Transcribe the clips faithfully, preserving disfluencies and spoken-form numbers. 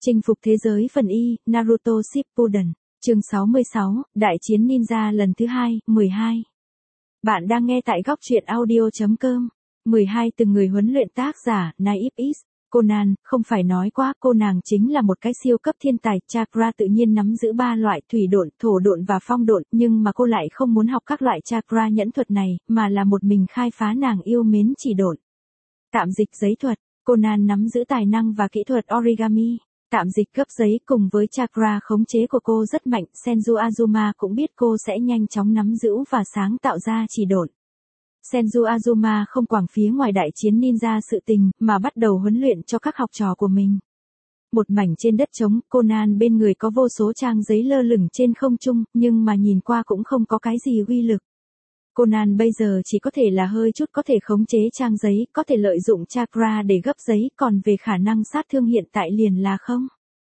Chinh phục thế giới phần Y, Naruto Shippuden, chương sáu mươi sáu, Đại chiến ninja lần thứ hai, mười hai. Bạn đang nghe tại góc truyện audio chấm com. mười hai Từng người huấn luyện tác giả, Naif Is, Conan, không phải nói quá, cô nàng chính là một cái siêu cấp thiên tài, chakra tự nhiên nắm giữ ba loại thủy độn, thổ độn và phong độn, nhưng mà cô lại không muốn học các loại chakra nhẫn thuật này, mà là một mình khai phá nàng yêu mến chỉ độn. Tạm dịch giấy thuật, Conan nắm giữ tài năng và kỹ thuật origami. Tạm dịch cấp giấy cùng với chakra khống chế của cô rất mạnh, Senju Azuma cũng biết cô sẽ nhanh chóng nắm giữ và sáng tạo ra chỉ độn. Senju Azuma không quảng phía ngoài đại chiến ninja sự tình, mà bắt đầu huấn luyện cho các học trò của mình. Một mảnh trên đất trống, Conan bên người có vô số trang giấy lơ lửng trên không trung, nhưng mà nhìn qua cũng không có cái gì uy lực. Conan bây giờ chỉ có thể là hơi chút có thể khống chế trang giấy, có thể lợi dụng chakra để gấp giấy, còn về khả năng sát thương hiện tại liền là không.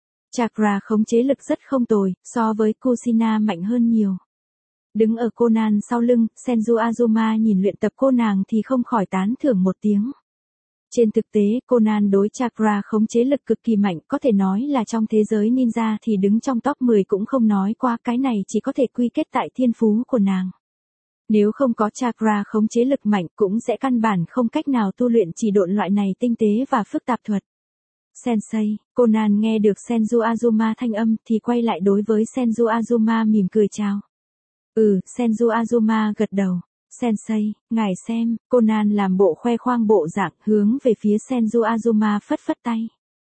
Chakra khống chế lực rất không tồi, so với Kushina mạnh hơn nhiều. Đứng ở Conan sau lưng, Senju Azuma nhìn luyện tập cô nàng thì không khỏi tán thưởng một tiếng. Trên thực tế, Conan đối chakra khống chế lực cực kỳ mạnh, có thể nói là trong thế giới ninja thì đứng trong top mười cũng không nói qua, cái này chỉ có thể quy kết tại thiên phú của nàng. Nếu không có chakra khống chế lực mạnh cũng sẽ căn bản không cách nào tu luyện chỉ độn loại này tinh tế và phức tạp thuật. Sensei, Conan nghe được Senju Azuma thanh âm thì quay lại đối với Senju Azuma mỉm cười chào. Ừ, Senju Azuma gật đầu. Sensei, ngài xem, Conan làm bộ khoe khoang bộ dạng hướng về phía Senju Azuma phất phất tay.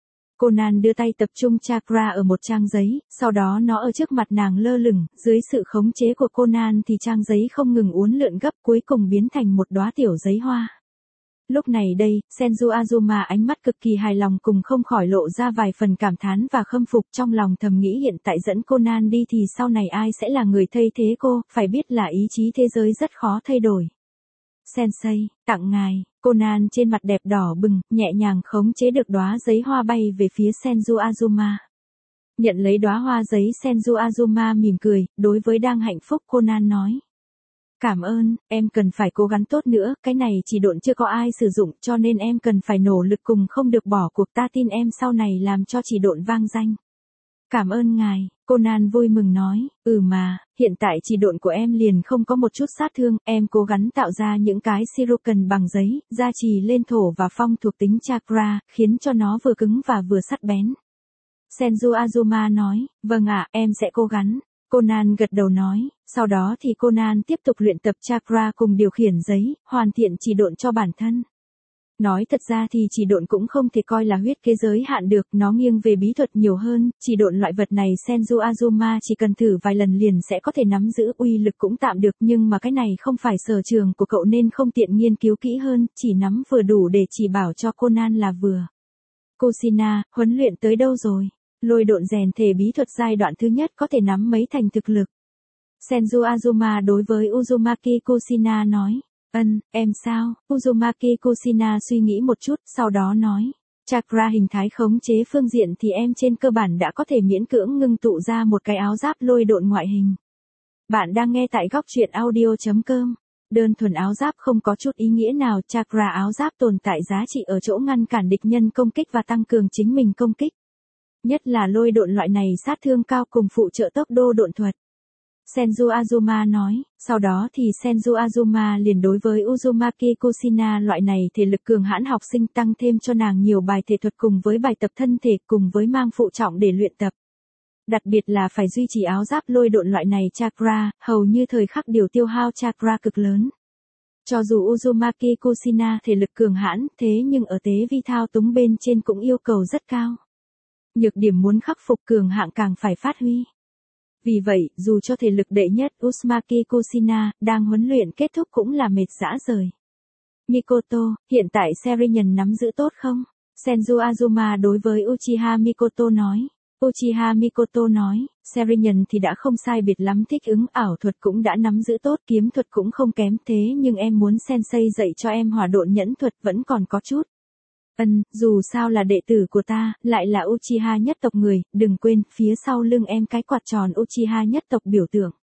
Conan đưa tay tập trung chakra ở một trang giấy, sau đó nó ở trước mặt nàng lơ lửng, dưới sự khống chế của Conan thì trang giấy không ngừng uốn lượn gấp cuối cùng biến thành một đóa tiểu giấy hoa. Lúc này đây, Senju Azuma ánh mắt cực kỳ hài lòng cùng không khỏi lộ ra vài phần cảm thán và khâm phục, trong lòng thầm nghĩ hiện tại dẫn Conan đi thì sau này ai sẽ là người thay thế cô, phải biết là ý chí thế giới rất khó thay đổi. Sensei, tặng ngài. Conan trên mặt đẹp đỏ bừng, nhẹ nhàng khống chế được đóa giấy hoa bay về phía Senju Azuma. Nhận lấy đóa hoa giấy, Senju Azuma mỉm cười, đối với đang hạnh phúc Conan nói. Cảm ơn, em cần phải cố gắng tốt nữa, cái này chỉ độn chưa có ai sử dụng cho nên em cần phải nỗ lực cùng không được bỏ cuộc, ta tin em sau này làm cho chỉ độn vang danh. Cảm ơn ngài, Conan vui mừng nói, ừ mà, hiện tại chỉ độn của em liền không có một chút sát thương, em cố gắng tạo ra những cái shuriken bằng giấy, gia trì lên thổ và phong thuộc tính chakra, khiến cho nó vừa cứng và vừa sắc bén. Senju Azuma nói, vâng ạ, em sẽ cố gắng. Conan gật đầu nói, sau đó thì Conan tiếp tục luyện tập chakra cùng điều khiển giấy, hoàn thiện chỉ độn cho bản thân. Nói thật ra thì chỉ độn cũng không thể coi là huyết kế giới hạn được, nó nghiêng về bí thuật nhiều hơn, chỉ độn loại vật này Senju Azuma chỉ cần thử vài lần liền sẽ có thể nắm giữ, uy lực cũng tạm được, nhưng mà cái này không phải sở trường của cậu nên không tiện nghiên cứu kỹ hơn, chỉ nắm vừa đủ để chỉ bảo cho Conan là vừa. Kushina, huấn luyện tới đâu rồi? Lôi độn rèn thể bí thuật giai đoạn thứ nhất có thể nắm mấy thành thực lực. Senju Azuma đối với Uzumaki Kushina nói. Ân, em sao? Uzumaki Kushina suy nghĩ một chút, sau đó nói. Chakra hình thái khống chế phương diện thì em trên cơ bản đã có thể miễn cưỡng ngưng tụ ra một cái áo giáp lôi độn ngoại hình. Bạn đang nghe tại góc truyện audio chấm com. Đơn thuần áo giáp không có chút ý nghĩa nào, chakra áo giáp tồn tại giá trị ở chỗ ngăn cản địch nhân công kích và tăng cường chính mình công kích. Nhất là lôi độn loại này sát thương cao cùng phụ trợ tốc độ độn thuật. Senju Azuma nói, sau đó thì Senju Azuma liền đối với Uzumaki Kushina loại này thể lực cường hãn học sinh tăng thêm cho nàng nhiều bài thể thuật cùng với bài tập thân thể cùng với mang phụ trọng để luyện tập. Đặc biệt là phải duy trì áo giáp lôi độn loại này chakra, hầu như thời khắc điều tiêu hao chakra cực lớn. Cho dù Uzumaki Kushina thể lực cường hãn, thế nhưng ở tế vi thao túng bên trên cũng yêu cầu rất cao. Nhược điểm muốn khắc phục cường hạng càng phải phát huy. Vì vậy, dù cho thể lực đệ nhất Uzumaki Kushina đang huấn luyện kết thúc cũng là mệt rã rời. Mikoto, hiện tại Serinhân nắm giữ tốt không? Senju Azuma đối với Uchiha Mikoto nói. Uchiha Mikoto nói, Serinhân thì đã không sai biệt lắm, thích ứng ảo thuật cũng đã nắm giữ tốt, kiếm thuật cũng không kém, thế nhưng em muốn sensei dạy cho em hỏa độn nhẫn thuật vẫn còn có chút. Ân, dù sao là đệ tử của ta, lại là Uchiha nhất tộc người, đừng quên, phía sau lưng em cái quạt tròn Uchiha nhất tộc biểu tượng.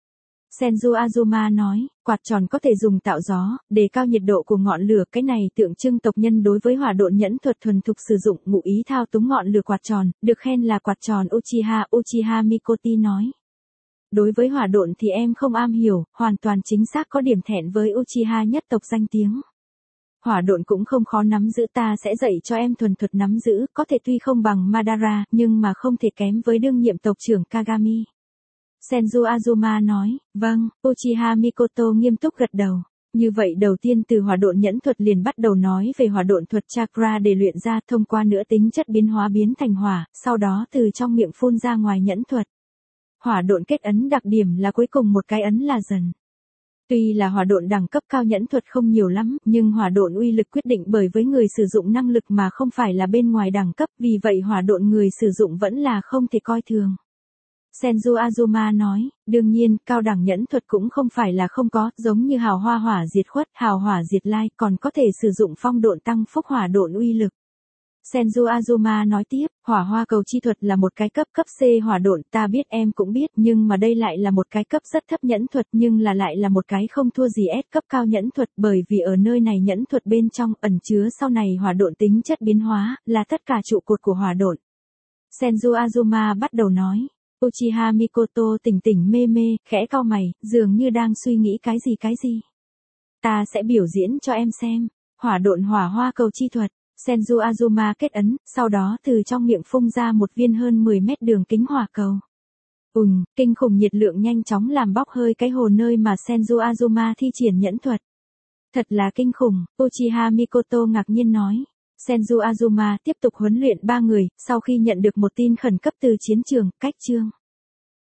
Senju Azuma nói, quạt tròn có thể dùng tạo gió, đề cao nhiệt độ của ngọn lửa, cái này tượng trưng tộc nhân đối với hỏa độn nhẫn thuật thuần thục sử dụng ngụ ý thao túng ngọn lửa quạt tròn, được khen là quạt tròn Uchiha. Uchiha Mikoti nói. Đối với hỏa độn thì em không am hiểu, hoàn toàn chính xác có điểm thẹn với Uchiha nhất tộc danh tiếng. Hỏa độn cũng không khó nắm giữ, ta sẽ dạy cho em thuần thuật nắm giữ, có thể tuy không bằng Madara, nhưng mà không thể kém với đương nhiệm tộc trưởng Kagami. Senju Azuma nói, vâng. Uchiha Mikoto nghiêm túc gật đầu. Như vậy đầu tiên từ hỏa độn nhẫn thuật liền bắt đầu nói về hỏa độn thuật chakra để luyện ra, thông qua nữa tính chất biến hóa biến thành hỏa, sau đó từ trong miệng phun ra ngoài nhẫn thuật. Hỏa độn kết ấn đặc điểm là cuối cùng một cái ấn là dần. Tuy là hỏa độn đẳng cấp cao nhẫn thuật không nhiều lắm, nhưng hỏa độn uy lực quyết định bởi với người sử dụng năng lực mà không phải là bên ngoài đẳng cấp, vì vậy hỏa độn người sử dụng vẫn là không thể coi thường. Senju Azuma nói, đương nhiên, cao đẳng nhẫn thuật cũng không phải là không có, giống như hào hoa hỏa diệt khuất, hào hỏa diệt lai, còn có thể sử dụng phong độn tăng phúc hỏa độn uy lực. Senju Azuma nói tiếp, hỏa hoa cầu chi thuật là một cái cấp cấp C hỏa độn, ta biết em cũng biết, nhưng mà đây lại là một cái cấp rất thấp nhẫn thuật, nhưng là lại là một cái không thua gì S cấp cao nhẫn thuật, bởi vì ở nơi này nhẫn thuật bên trong ẩn chứa sau này hỏa độn tính chất biến hóa, là tất cả trụ cột của hỏa độn. Senju Azuma bắt đầu nói. Uchiha Mikoto tỉnh tỉnh mê mê, khẽ cau mày, dường như đang suy nghĩ cái gì cái gì. Ta sẽ biểu diễn cho em xem. Hỏa độn hỏa hoa cầu chi thuật. Senju Azuma kết ấn, sau đó từ trong miệng phun ra một viên hơn mười mét đường kính hỏa cầu. Ùn, kinh khủng nhiệt lượng nhanh chóng làm bốc hơi cái hồ nơi mà Senju Azuma thi triển nhẫn thuật. Thật là kinh khủng, Uchiha Mikoto ngạc nhiên nói. Senju Azuma tiếp tục huấn luyện ba người, sau khi nhận được một tin khẩn cấp từ chiến trường, cách chương.